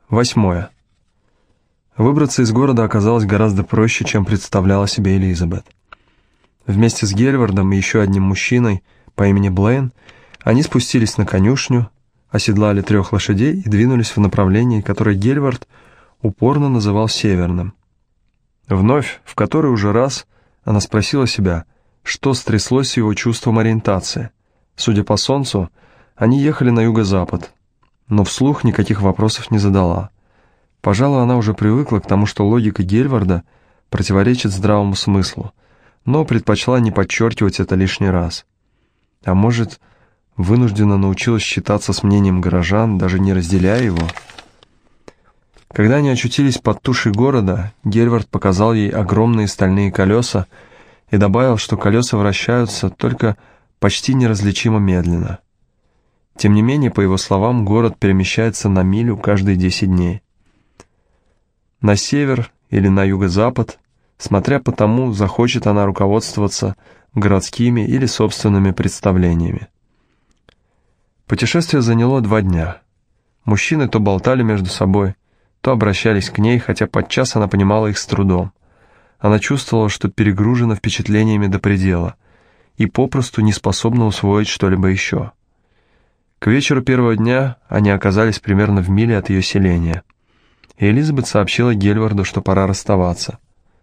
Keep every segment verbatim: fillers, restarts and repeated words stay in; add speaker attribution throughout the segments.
Speaker 1: Восьмое. Выбраться из города оказалось гораздо проще, чем представляла себе Элизабет. Вместе с Гельвардом и еще одним мужчиной по имени Блейн они спустились на конюшню, оседлали трех лошадей и двинулись в направлении, которое Гельвард упорно называл северным. Вновь, в который уже раз, она спросила себя, что стряслось с его чувством ориентации. Судя по солнцу, они ехали на юго-запад, но вслух никаких вопросов не задала. Пожалуй, она уже привыкла к тому, что логика Гельварда противоречит здравому смыслу, но предпочла не подчеркивать это лишний раз. А может, вынуждена научилась считаться с мнением горожан, даже не разделяя его? Когда они очутились под тушей города, Гельвард показал ей огромные стальные колеса и добавил, что колеса вращаются только почти неразличимо медленно. Тем не менее, по его словам, город перемещается на милю каждые десять дней. На север или на юго-запад, смотря по тому, захочет она руководствоваться городскими или собственными представлениями. Путешествие заняло два дня. Мужчины то болтали между собой, то обращались к ней, хотя подчас она понимала их с трудом. Она чувствовала, что перегружена впечатлениями до предела и попросту не способна усвоить что-либо еще. К вечеру первого дня они оказались примерно в миле от ее селения, и Элизабет сообщила Гельварду, что пора расставаться.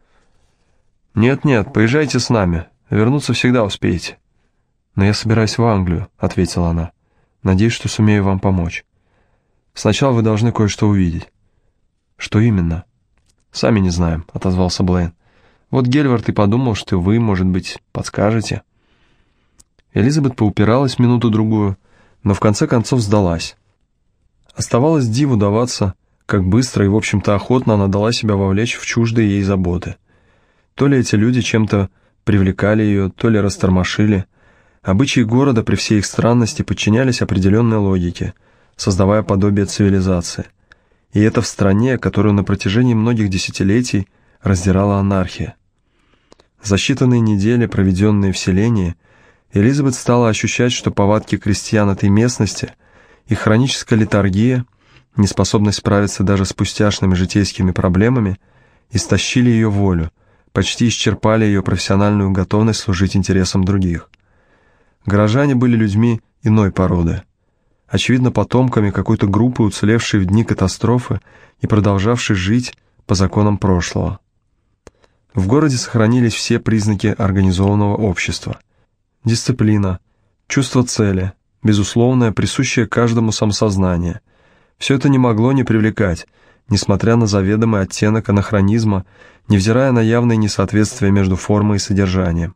Speaker 1: «Нет-нет, поезжайте с нами, вернуться всегда успеете». «Но я собираюсь в Англию», — ответила она. «Надеюсь, что сумею вам помочь. Сначала вы должны кое-что увидеть». «Что именно?» «Сами не знаем», — отозвался Блейн. «Вот Гельвард и подумал, что вы, может быть, подскажете». Элизабет поупиралась минуту-другую, но в конце концов сдалась. Оставалось диву даваться, как быстро и, в общем-то, охотно она дала себя вовлечь в чуждые ей заботы. То ли эти люди чем-то привлекали ее, то ли растормошили. Обычаи города при всей их странности подчинялись определенной логике, создавая подобие цивилизации. И это в стране, которую на протяжении многих десятилетий раздирала анархия. За считанные недели, проведенные в селении, Элизабет стала ощущать, что повадки крестьян этой местности, их хроническая летаргия, неспособность справиться даже с пустяшными житейскими проблемами, истощили ее волю, почти исчерпали ее профессиональную готовность служить интересам других. Горожане были людьми иной породы, очевидно, потомками какой-то группы, уцелевшей в дни катастрофы и продолжавшей жить по законам прошлого. В городе сохранились все признаки организованного общества. Дисциплина, чувство цели, безусловное, присущее каждому самосознание. Все это не могло не привлекать, несмотря на заведомый оттенок анахронизма, невзирая на явное несоответствие между формой и содержанием.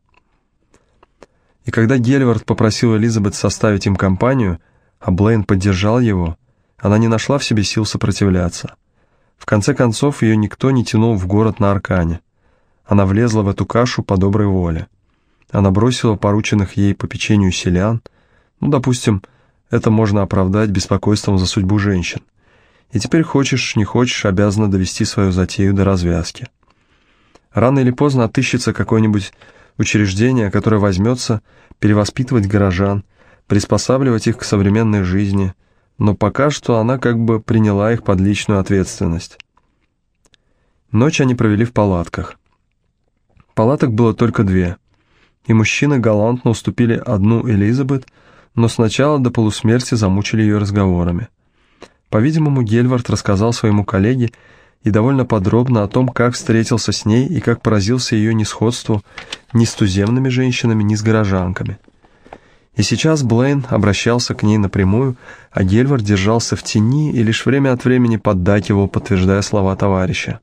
Speaker 1: И когда Гельвард попросил Элизабет составить им компанию, а Блейн поддержал его, она не нашла в себе сил сопротивляться. В конце концов, ее никто не тянул в город на Аркане. Она влезла в эту кашу по доброй воле. Она бросила порученных ей по печенью селян, ну, допустим, это можно оправдать беспокойством за судьбу женщин, и теперь хочешь, не хочешь, обязана довести свою затею до развязки. Рано или поздно отыщется какое-нибудь учреждение, которое возьмется перевоспитывать горожан, приспосабливать их к современной жизни, но пока что она как бы приняла их под личную ответственность. Ночь они провели в палатках. Палаток было только две, и мужчины галантно уступили одну Элизабет, но сначала до полусмерти замучили ее разговорами. По-видимому, Гельвард рассказал своему коллеге и довольно подробно о том, как встретился с ней и как поразился ее несходству ни с туземными женщинами, ни с горожанками. И сейчас Блейн обращался к ней напрямую, а Гельвард держался в тени и лишь время от времени поддакивал, подтверждая слова товарища.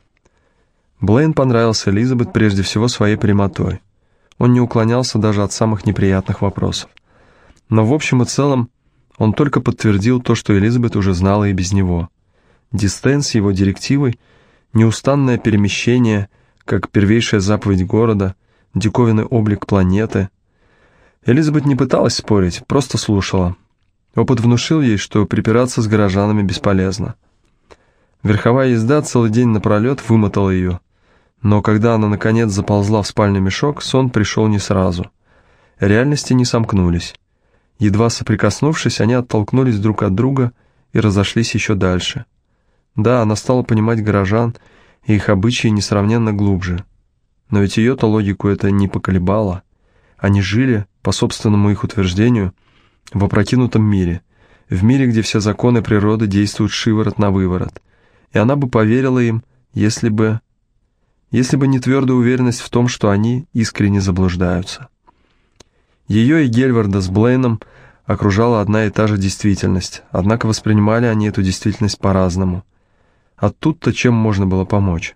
Speaker 1: Блейн понравился Элизабет прежде всего своей прямотой. Он не уклонялся даже от самых неприятных вопросов. Но в общем и целом он только подтвердил то, что Элизабет уже знала и без него. Дистен с его директивой, неустанное перемещение, как первейшая заповедь города, диковинный облик планеты. Элизабет не пыталась спорить, просто слушала. Опыт внушил ей, что припираться с горожанами бесполезно. Верховая езда целый день напролет вымотала ее. Но когда она, наконец, заползла в спальный мешок, сон пришел не сразу. Реальности не сомкнулись. Едва соприкоснувшись, они оттолкнулись друг от друга и разошлись еще дальше. Да, она стала понимать горожан и их обычаи несравненно глубже. Но ведь ее-то логику это не поколебало. Они жили, по собственному их утверждению, в опрокинутом мире, в мире, где все законы природы действуют шиворот на выворот. И она бы поверила им, если бы... если бы не твердая уверенность в том, что они искренне заблуждаются. Ее и Гельварда с Блейном окружала одна и та же действительность, однако воспринимали они эту действительность по-разному. А тут-то чем можно было помочь?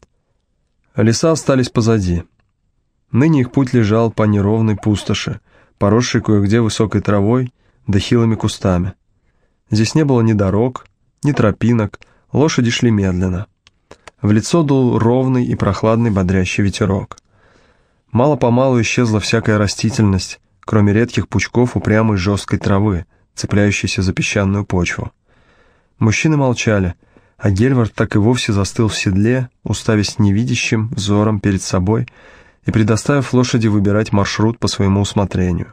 Speaker 1: Леса остались позади. Ныне их путь лежал по неровной пустоши, поросшей кое-где высокой травой да хилыми кустами. Здесь не было ни дорог, ни тропинок, лошади шли медленно. В лицо дул ровный и прохладный бодрящий ветерок. Мало-помалу исчезла всякая растительность, кроме редких пучков упрямой жесткой травы, цепляющейся за песчаную почву. Мужчины молчали, а Гельвард так и вовсе застыл в седле, уставясь невидящим взором перед собой и предоставив лошади выбирать маршрут по своему усмотрению.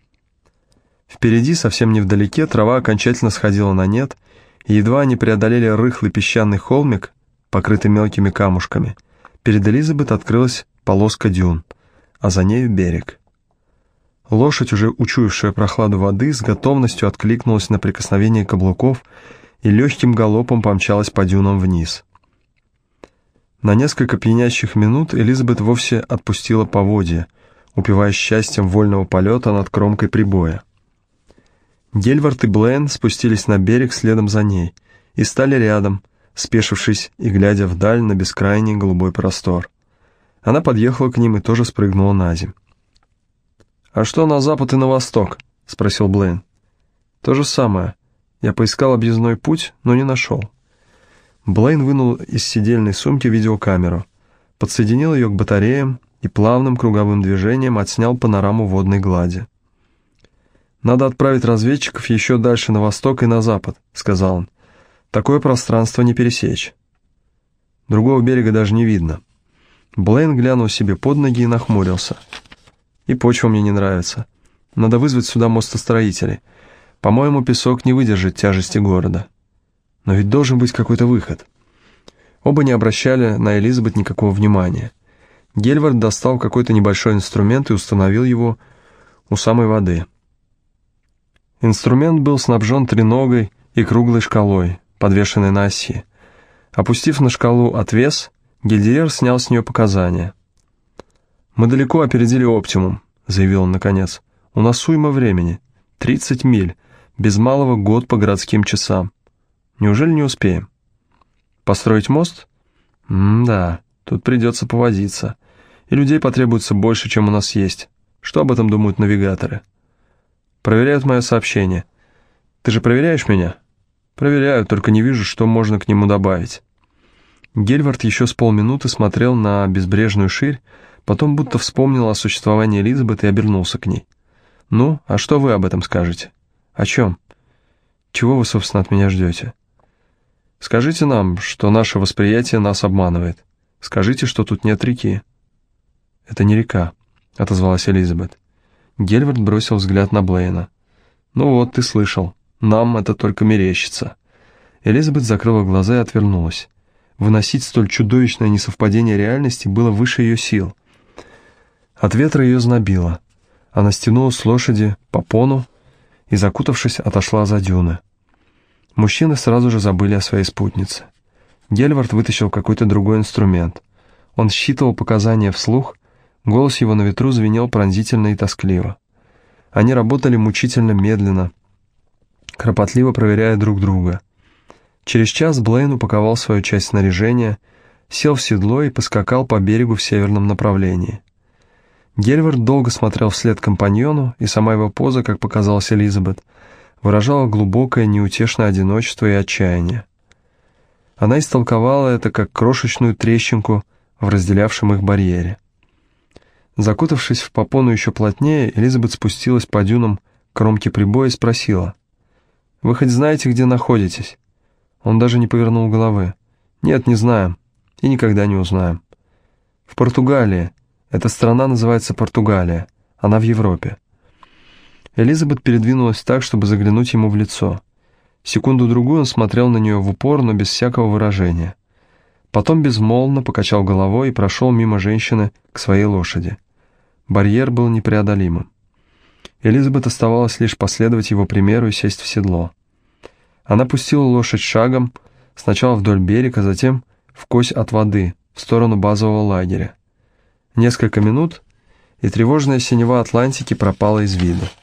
Speaker 1: Впереди, совсем невдалеке, трава окончательно сходила на нет, и едва они преодолели рыхлый песчаный холмик, покрытый мелкими камушками, перед Элизабет открылась полоска дюн, а за нею берег. Лошадь, уже учуявшая прохладу воды, с готовностью откликнулась на прикосновение каблуков и легким галопом помчалась по дюнам вниз. На несколько пьянящих минут Элизабет вовсе отпустила поводья, упиваясь счастьем вольного полета над кромкой прибоя. Гельвард и Блейн спустились на берег следом за ней и стали рядом, спешившись и глядя вдаль на бескрайний голубой простор. Она подъехала к ним и тоже спрыгнула на земь. «А что на запад и на восток?» — спросил Блейн. «То же самое. Я поискал объездной путь, но не нашел». Блейн вынул из сидельной сумки видеокамеру, подсоединил ее к батареям и плавным круговым движением отснял панораму водной глади. «Надо отправить разведчиков еще дальше на восток и на запад», — сказал он. «Такое пространство не пересечь. Другого берега даже не видно». Блейн глянул себе под ноги и нахмурился. «И почва мне не нравится. Надо вызвать сюда мостостроителей. По-моему, песок не выдержит тяжести города. Но ведь должен быть какой-то выход». Оба не обращали на Элизабет никакого внимания. Гельвард достал какой-то небольшой инструмент и установил его у самой воды. Инструмент был снабжен треногой и круглой шкалой, подвешенной на оси. Опустив на шкалу отвес, Гильдиер снял с нее показания. «Мы далеко опередили оптимум», — заявил он наконец. «У нас уйма времени. тридцать миль, без малого год по городским часам. Неужели не успеем? Построить мост? М-да, тут придется повозиться. И людей потребуется больше, чем у нас есть. Что об этом думают навигаторы? Проверяют мое сообщение. Ты же проверяешь меня? Проверяю, только не вижу, что можно к нему добавить». Гельвард еще с полминуты смотрел на безбрежную ширь, потом будто вспомнил о существовании Элизабет и обернулся к ней. «Ну, а что вы об этом скажете? О чем? Чего вы, собственно, от меня ждете? Скажите нам, что наше восприятие нас обманывает. Скажите, что тут нет реки». «Это не река», — отозвалась Элизабет. Гельвард бросил взгляд на Блейна. «Ну вот, ты слышал. Нам это только мерещится». Элизабет закрыла глаза и отвернулась. Выносить столь чудовищное несовпадение реальности было выше ее сил. От ветра ее знобило. Она стянула с лошади попону и, закутавшись, отошла за дюны. Мужчины сразу же забыли о своей спутнице. Гельвард вытащил какой-то другой инструмент. Он считывал показания вслух, голос его на ветру звенел пронзительно и тоскливо. Они работали мучительно медленно, кропотливо проверяя друг друга. Через час Блейн упаковал свою часть снаряжения, сел в седло и поскакал по берегу в северном направлении. Гельвард долго смотрел вслед компаньону, и сама его поза, как показалось Элизабет, выражала глубокое неутешное одиночество и отчаяние. Она истолковала это как крошечную трещинку в разделявшем их барьере. Закутавшись в попону еще плотнее, Элизабет спустилась по дюнам к кромке прибоя и спросила: «Вы хоть знаете, где находитесь?» Он даже не повернул головы. «Нет, не знаем. И никогда не узнаем». «В Португалии. Эта страна называется Португалия. Она в Европе». Элизабет передвинулась так, чтобы заглянуть ему в лицо. Секунду-другую он смотрел на нее в упор, но без всякого выражения. Потом безмолвно покачал головой и прошел мимо женщины к своей лошади. Барьер был непреодолимым. Элизабет оставалось лишь последовать его примеру и сесть в седло. Она пустила лошадь шагом, сначала вдоль берега, затем вкось от воды, в сторону базового лагеря. Несколько минут, и тревожная синева Атлантики пропала из виду.